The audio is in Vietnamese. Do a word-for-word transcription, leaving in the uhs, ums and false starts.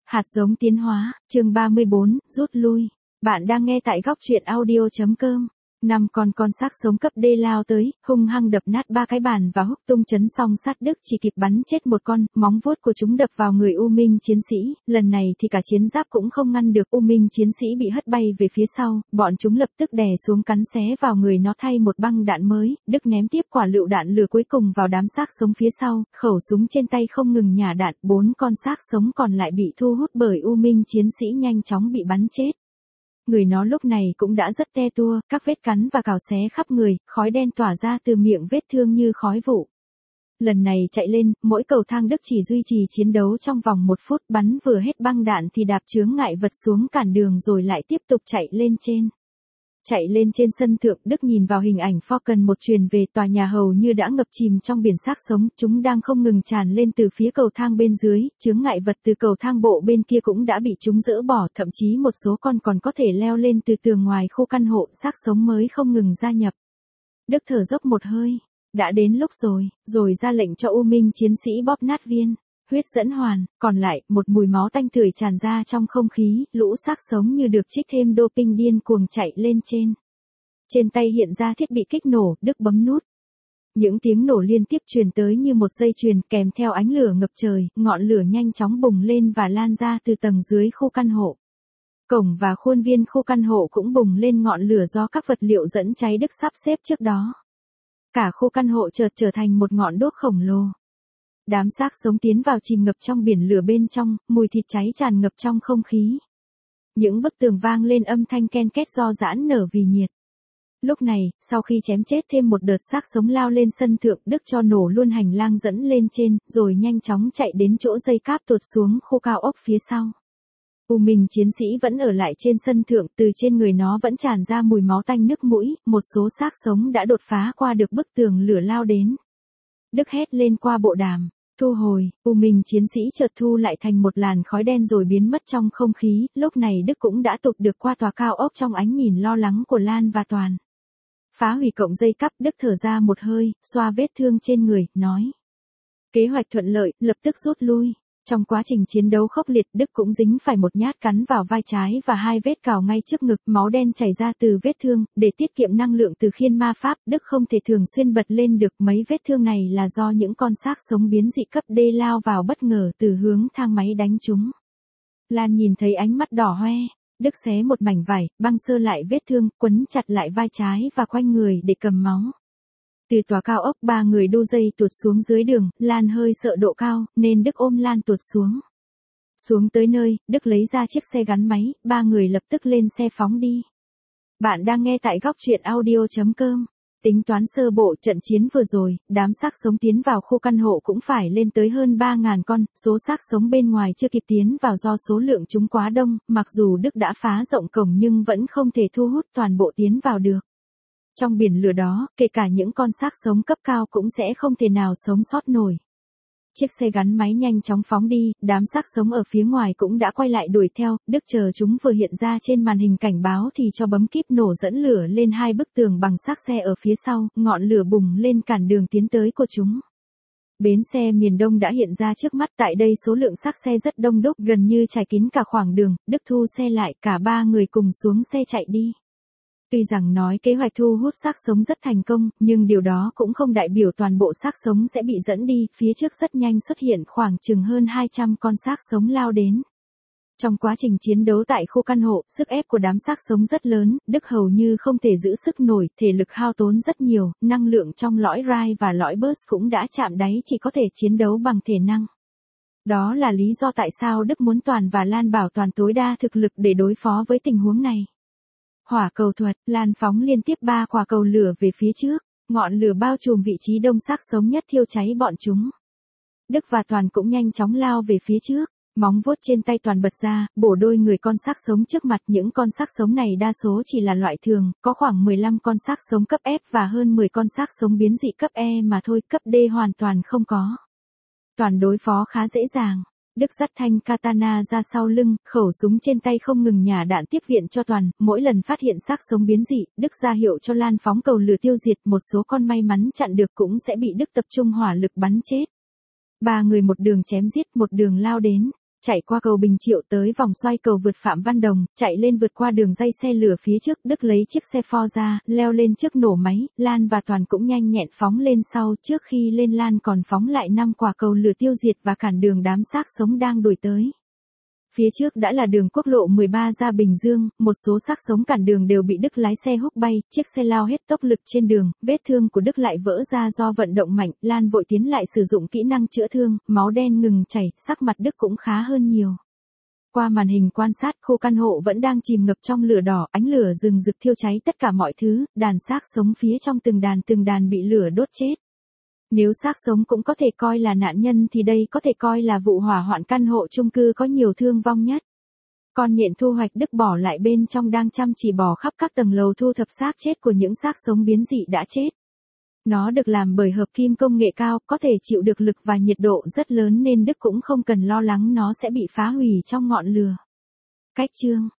Hạt giống tiến hóa, chương ba mươi bốn, rút lui. Bạn đang nghe tại góc truyện audio chấm com. Năm con con xác sống cấp D lao tới, hung hăng đập nát ba cái bàn và húc tung chấn song sát Đức chỉ kịp bắn chết một con, móng vuốt của chúng đập vào người U Minh chiến sĩ, lần này thì cả chiến giáp cũng không ngăn được, U Minh chiến sĩ bị hất bay về phía sau, bọn chúng lập tức đè xuống cắn xé vào người nó thay một băng đạn mới, Đức ném tiếp quả lựu đạn lửa cuối cùng vào đám xác sống phía sau, khẩu súng trên tay không ngừng nhả đạn, bốn con xác sống còn lại bị thu hút bởi U Minh chiến sĩ nhanh chóng bị bắn chết. Người nó lúc này cũng đã rất te tua, các vết cắn và cào xé khắp người, khói đen tỏa ra từ miệng vết thương như khói vụ. Lần này chạy lên, mỗi cầu thang Đức chỉ duy trì chiến đấu trong vòng một phút, bắn vừa hết băng đạn thì đạp chướng ngại vật xuống cản đường rồi lại tiếp tục chạy lên trên. Chạy lên trên sân thượng, Đức nhìn vào hình ảnh Falcon một truyền về, tòa nhà hầu như đã ngập chìm trong biển xác sống, chúng đang không ngừng tràn lên từ phía cầu thang bên dưới, chướng ngại vật từ cầu thang bộ bên kia cũng đã bị chúng dỡ bỏ, thậm chí một số con còn có thể leo lên từ tường ngoài khu căn hộ, xác sống mới không ngừng gia nhập. Đức thở dốc một hơi, đã đến lúc rồi, rồi ra lệnh cho U Minh chiến sĩ bóp nát viên huyết dẫn hoàn, còn lại, một mùi máu tanh tưởi tràn ra trong không khí, lũ xác sống như được trích thêm doping điên cuồng chạy lên trên. Trên tay hiện ra thiết bị kích nổ, Đức bấm nút. Những tiếng nổ liên tiếp truyền tới như một dây chuyền, kèm theo ánh lửa ngập trời, ngọn lửa nhanh chóng bùng lên và lan ra từ tầng dưới khu căn hộ. Cổng và khuôn viên khu căn hộ cũng bùng lên ngọn lửa do các vật liệu dẫn cháy Đức sắp xếp trước đó. Cả khu căn hộ chợt trở thành một ngọn đuốc khổng lồ. Đám xác sống tiến vào chìm ngập trong biển lửa bên trong, mùi thịt cháy tràn ngập trong không khí. Những bức tường vang lên âm thanh ken két do giãn nở vì nhiệt. Lúc này, sau khi chém chết thêm một đợt xác sống lao lên sân thượng, Đức cho nổ luôn hành lang dẫn lên trên, rồi nhanh chóng chạy đến chỗ dây cáp tuột xuống khu cao ốc phía sau. U Minh chiến sĩ vẫn ở lại trên sân thượng, từ trên người nó vẫn tràn ra mùi máu tanh nức mũi, một số xác sống đã đột phá qua được bức tường lửa lao đến. Đức hét lên qua bộ đàm. Thu hồi, U Minh chiến sĩ chợt thu lại thành một làn khói đen rồi biến mất trong không khí, lúc này Đức cũng đã tụt được qua tòa cao ốc trong ánh nhìn lo lắng của Lan và Toàn. Phá hủy cổng dây cáp, Đức thở ra một hơi, xoa vết thương trên người, nói. Kế hoạch thuận lợi, lập tức rút lui. Trong quá trình chiến đấu khốc liệt, Đức cũng dính phải một nhát cắn vào vai trái và hai vết cào ngay trước ngực, máu đen chảy ra từ vết thương, để tiết kiệm năng lượng từ khiên ma pháp, Đức không thể thường xuyên bật lên được, mấy vết thương này là do những con xác sống biến dị cấp D lao vào bất ngờ từ hướng thang máy đánh chúng. Lan nhìn thấy ánh mắt đỏ hoe, Đức xé một mảnh vải, băng sơ lại vết thương, quấn chặt lại vai trái và quanh người để cầm máu. Từ tòa cao ốc ba người đu dây tuột xuống dưới đường, Lan hơi sợ độ cao, nên Đức ôm Lan tuột xuống. Xuống tới nơi, Đức lấy ra chiếc xe gắn máy, ba người lập tức lên xe phóng đi. Bạn đang nghe tại góc truyện audio chấm com. Tính toán sơ bộ trận chiến vừa rồi, đám xác sống tiến vào khu căn hộ cũng phải lên tới hơn ba nghìn con, số xác sống bên ngoài chưa kịp tiến vào do số lượng chúng quá đông, mặc dù Đức đã phá rộng cổng nhưng vẫn không thể thu hút toàn bộ tiến vào được. Trong biển lửa đó, kể cả những con xác sống cấp cao cũng sẽ không thể nào sống sót nổi. Chiếc xe gắn máy nhanh chóng phóng đi, đám xác sống ở phía ngoài cũng đã quay lại đuổi theo, Đức chờ chúng vừa hiện ra trên màn hình cảnh báo thì cho bấm kíp nổ dẫn lửa lên hai bức tường bằng xác xe ở phía sau, ngọn lửa bùng lên cản đường tiến tới của chúng. Bến xe miền Đông đã hiện ra trước mắt, tại đây số lượng xác xe rất đông đúc, gần như trải kín cả khoảng đường, Đức thu xe lại, cả ba người cùng xuống xe chạy đi. Tuy rằng nói kế hoạch thu hút xác sống rất thành công, nhưng điều đó cũng không đại biểu toàn bộ xác sống sẽ bị dẫn đi, phía trước rất nhanh xuất hiện khoảng chừng hơn hai trăm con xác sống lao đến. Trong quá trình chiến đấu tại khu căn hộ, sức ép của đám xác sống rất lớn, Đức hầu như không thể giữ sức nổi, thể lực hao tốn rất nhiều, năng lượng trong lõi Rai và lõi Burst cũng đã chạm đáy, chỉ có thể chiến đấu bằng thể năng. Đó là lý do tại sao Đức muốn Toàn và Lan bảo toàn tối đa thực lực để đối phó với tình huống này. Hỏa cầu thuật, Lan phóng liên tiếp ba quả cầu lửa về phía trước, ngọn lửa bao trùm vị trí đông xác sống nhất thiêu cháy bọn chúng. Đức và Toàn cũng nhanh chóng lao về phía trước, móng vuốt trên tay Toàn bật ra, bổ đôi người con xác sống trước mặt. Những con xác sống này đa số chỉ là loại thường, có khoảng mười lăm con xác sống cấp F và hơn mười con xác sống biến dị cấp E mà thôi, cấp D hoàn toàn không có. Toàn đối phó khá dễ dàng. Đức dắt thanh katana ra sau lưng, khẩu súng trên tay không ngừng nhả đạn tiếp viện cho Toàn, mỗi lần phát hiện xác sống biến dị, Đức ra hiệu cho Lan phóng cầu lửa tiêu diệt, một số con may mắn chặn được cũng sẽ bị Đức tập trung hỏa lực bắn chết. Ba người một đường chém giết, một đường lao đến. chạy qua cầu Bình Triệu tới vòng xoay cầu vượt Phạm Văn Đồng, chạy lên vượt qua đường dây xe lửa phía trước, Đức lấy chiếc xe Ford ra, leo lên trước nổ máy, Lan và Toàn cũng nhanh nhẹn phóng lên sau, trước khi lên Lan còn phóng lại năm quả cầu lửa tiêu diệt và cản đường đám xác sống đang đuổi tới. Phía trước đã là đường quốc lộ mười ba ra Bình Dương, một số xác sống cản đường đều bị Đức lái xe húc bay, chiếc xe lao hết tốc lực trên đường, vết thương của Đức lại vỡ ra do vận động mạnh, Lan vội tiến lại sử dụng kỹ năng chữa thương, máu đen ngừng chảy, sắc mặt Đức cũng khá hơn nhiều. Qua màn hình quan sát, khu căn hộ vẫn đang chìm ngập trong lửa đỏ, ánh lửa rừng rực thiêu cháy tất cả mọi thứ, đàn xác sống phía trong từng đàn từng đàn bị lửa đốt chết. Nếu xác sống cũng có thể coi là nạn nhân thì đây có thể coi là vụ hỏa hoạn căn hộ chung cư có nhiều thương vong nhất. Con nhện thu hoạch Đức bỏ lại bên trong đang chăm chỉ bò khắp các tầng lầu thu thập xác chết của những xác sống biến dị đã chết. Nó được làm bởi hợp kim công nghệ cao, có thể chịu được lực và nhiệt độ rất lớn nên Đức cũng không cần lo lắng nó sẽ bị phá hủy trong ngọn lửa. Cách chương